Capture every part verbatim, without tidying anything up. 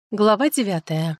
Глава девятая.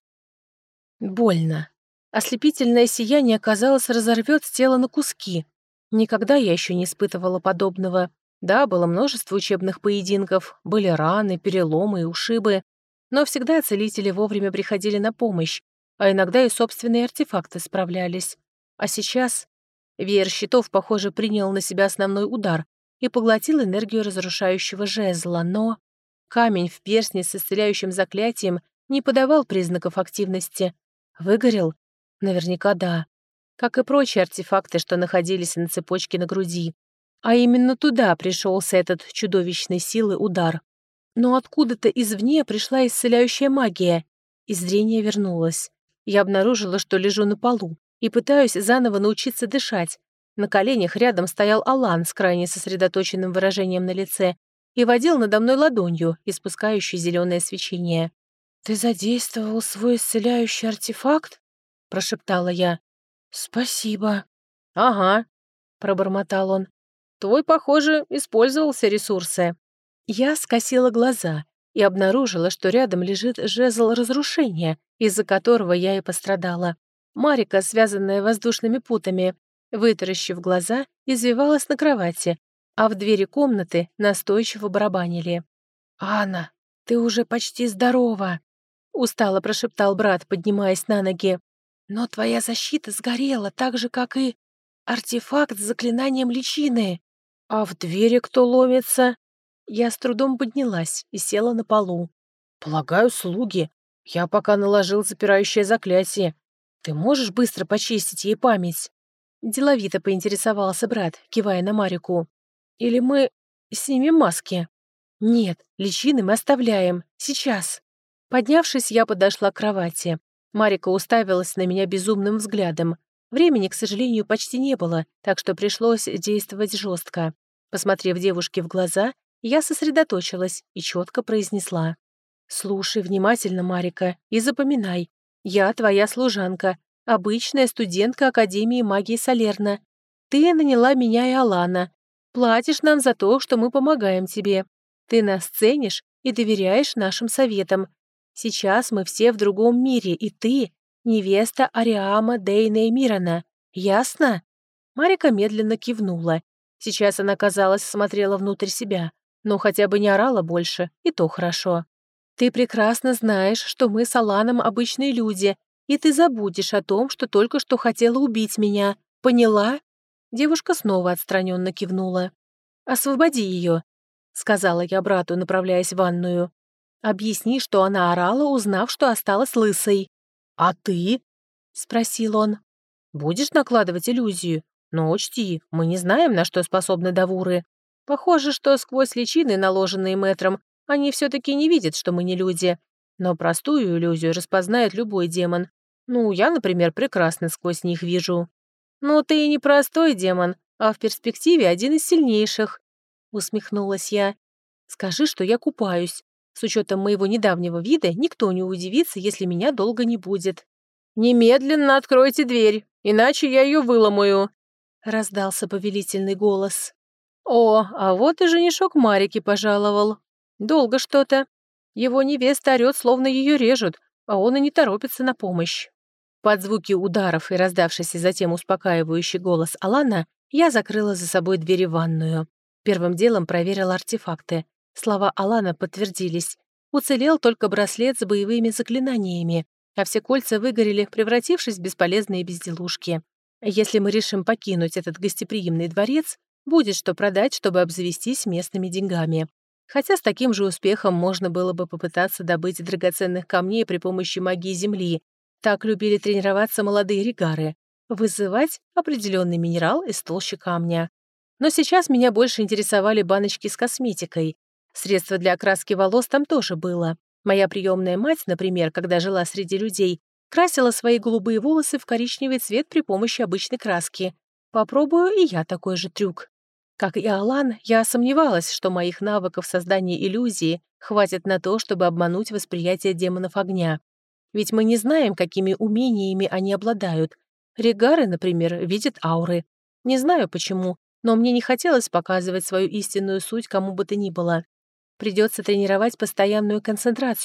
Больно. Ослепительное сияние, казалось, разорвет тело на куски. Никогда я еще не испытывала подобного. Да, было множество учебных поединков, были раны, переломы и ушибы, но всегда целители вовремя приходили на помощь, а иногда и собственные артефакты справлялись. А сейчас веер щитов, похоже, принял на себя основной удар и поглотил энергию разрушающего жезла, но камень в перстне с исцеляющим заклятием не подавал признаков активности. Выгорел? Наверняка да. Как и прочие артефакты, что находились на цепочке на груди. А именно туда пришелся этот чудовищной силы удар. Но откуда-то извне пришла исцеляющая магия, и зрение вернулось. Я обнаружила, что лежу на полу и пытаюсь заново научиться дышать. На коленях рядом стоял Алан с крайне сосредоточенным выражением на лице и водил надо мной ладонью, испускающей зеленое свечение. «Ты задействовал свой исцеляющий артефакт?» — прошептала я. «Спасибо». «Ага», — пробормотал он. «Твой, похоже, использовал все ресурсы». Я скосила глаза и обнаружила, что рядом лежит жезл разрушения, из-за которого я и пострадала. Марика, связанная воздушными путами, вытаращив глаза, извивалась на кровати, а в двери комнаты настойчиво барабанили. «Анна, ты уже почти здорова!» — устало прошептал брат, поднимаясь на ноги. «Но твоя защита сгорела, так же, как и артефакт с заклинанием личины. А в двери кто ломится?» Я с трудом поднялась и села на полу. «Полагаю, слуги. Я пока наложил запирающее заклятие. Ты можешь быстро почистить ей память?» Деловито поинтересовался брат, кивая на Марику. «Или мы снимем маски?» «Нет, личины мы оставляем. Сейчас». Поднявшись, я подошла к кровати. Марика уставилась на меня безумным взглядом. Времени, к сожалению, почти не было, так что пришлось действовать жестко. Посмотрев девушке в глаза, я сосредоточилась и четко произнесла. «Слушай внимательно, Марика, и запоминай. Я твоя служанка, обычная студентка Академии магии Салерна. Ты наняла меня и Алана. Платишь нам за то, что мы помогаем тебе. Ты нас ценишь и доверяешь нашим советам. Сейчас мы все в другом мире, и ты — невеста Ариама Дейна и Мирана. Ясно?» Марика медленно кивнула. Сейчас она, казалось, смотрела внутрь себя, но хотя бы не орала больше, и то хорошо. «Ты прекрасно знаешь, что мы с Аланом обычные люди, и ты забудешь о том, что только что хотела убить меня. Поняла?» Девушка снова отстраненно кивнула. «Освободи ее», — сказала я брату, направляясь в ванную. «Объясни, что она орала, узнав, что осталась лысой». «А ты?» — спросил он. «Будешь накладывать иллюзию? Но учти, мы не знаем, на что способны давуры. Похоже, что сквозь личины, наложенные мэтром, они все-таки не видят, что мы не люди. Но простую иллюзию распознает любой демон. Ну, я, например, прекрасно сквозь них вижу». «Ну, ты и не простой демон, а в перспективе один из сильнейших», — усмехнулась я. «Скажи, что я купаюсь. С учетом моего недавнего вида никто не удивится, если меня долго не будет». «Немедленно откройте дверь, иначе я ее выломаю», — раздался повелительный голос. «О, а вот и женишок Марики пожаловал. Долго что-то. Его невеста орёт, словно ее режут, а он и не торопится на помощь». Под звуки ударов и раздавшийся затем успокаивающий голос Алана, я закрыла за собой дверь в ванную. Первым делом проверила артефакты. Слова Алана подтвердились. Уцелел только браслет с боевыми заклинаниями, а все кольца выгорели, превратившись в бесполезные безделушки. Если мы решим покинуть этот гостеприимный дворец, будет что продать, чтобы обзавестись местными деньгами. Хотя с таким же успехом можно было бы попытаться добыть драгоценных камней при помощи магии Земли. Так любили тренироваться молодые регары. Вызывать определенный минерал из толщи камня. Но сейчас меня больше интересовали баночки с косметикой. Средства для окраски волос там тоже было. Моя приемная мать, например, когда жила среди людей, красила свои голубые волосы в коричневый цвет при помощи обычной краски. Попробую и я такой же трюк. Как и Алан, я сомневалась, что моих навыков создания иллюзии хватит на то, чтобы обмануть восприятие демонов огня. Ведь мы не знаем, какими умениями они обладают. Регары, например, видят ауры. Не знаю почему, но мне не хотелось показывать свою истинную суть кому бы то ни было. Придется тренировать постоянную концентрацию,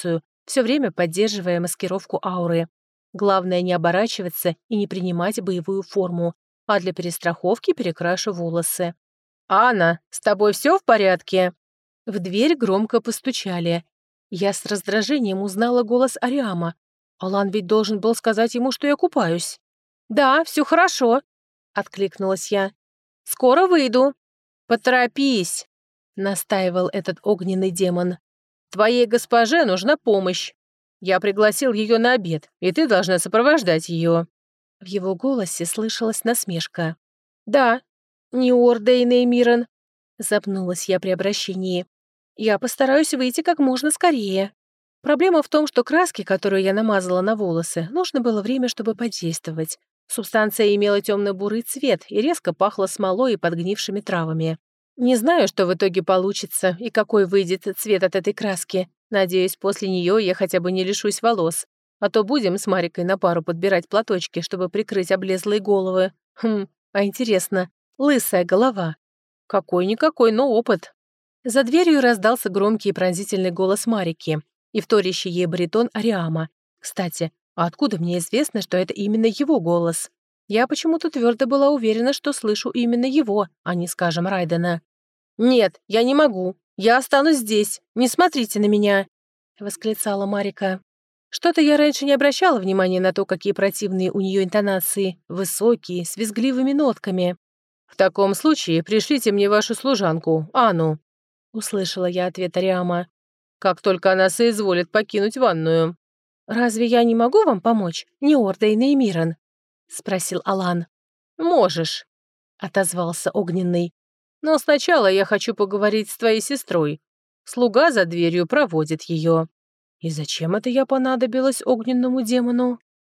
все время поддерживая маскировку ауры. Главное не оборачиваться и не принимать боевую форму, а для перестраховки перекрашу волосы. «Анна, с тобой все в порядке?» В дверь громко постучали. Я с раздражением узнала голос Ариама. Алан ведь должен был сказать ему, что я купаюсь. «Да, все хорошо», — откликнулась я. «Скоро выйду». «Поторопись», — настаивал этот огненный демон. «Твоей госпоже нужна помощь. Я пригласил ее на обед, и ты должна сопровождать ее». В его голосе слышалась насмешка. «Да, не Ордейн и Мирон», — запнулась я при обращении. «Я постараюсь выйти как можно скорее». Проблема в том, что краски, которую я намазала на волосы, нужно было время, чтобы подействовать. Субстанция имела темно-бурый цвет и резко пахла смолой и подгнившими травами. Не знаю, что в итоге получится и какой выйдет цвет от этой краски. Надеюсь, после нее я хотя бы не лишусь волос. А то будем с Марикой на пару подбирать платочки, чтобы прикрыть облезлые головы. Хм, а интересно, лысая голова. Какой-никакой, но опыт. За дверью раздался громкий и пронзительный голос Марики и вторящий ей баритон Ариама. Кстати, а откуда мне известно, что это именно его голос? Я почему-то твердо была уверена, что слышу именно его, а не, скажем, Райдена. «Нет, я не могу. Я останусь здесь. Не смотрите на меня!» — восклицала Марика. Что-то я раньше не обращала внимания на то, какие противные у нее интонации, высокие, с визгливыми нотками. «В таком случае пришлите мне вашу служанку, Анну», — услышала я ответ Ариама. «Как только она соизволит покинуть ванную». «Разве я не могу вам помочь, не Ордейн и Мирон?» — спросил Алан. «Можешь», — отозвался Огненный. «Но сначала я хочу поговорить с твоей сестрой. Слуга за дверью проводит ее». И зачем это я понадобилась огненному демону?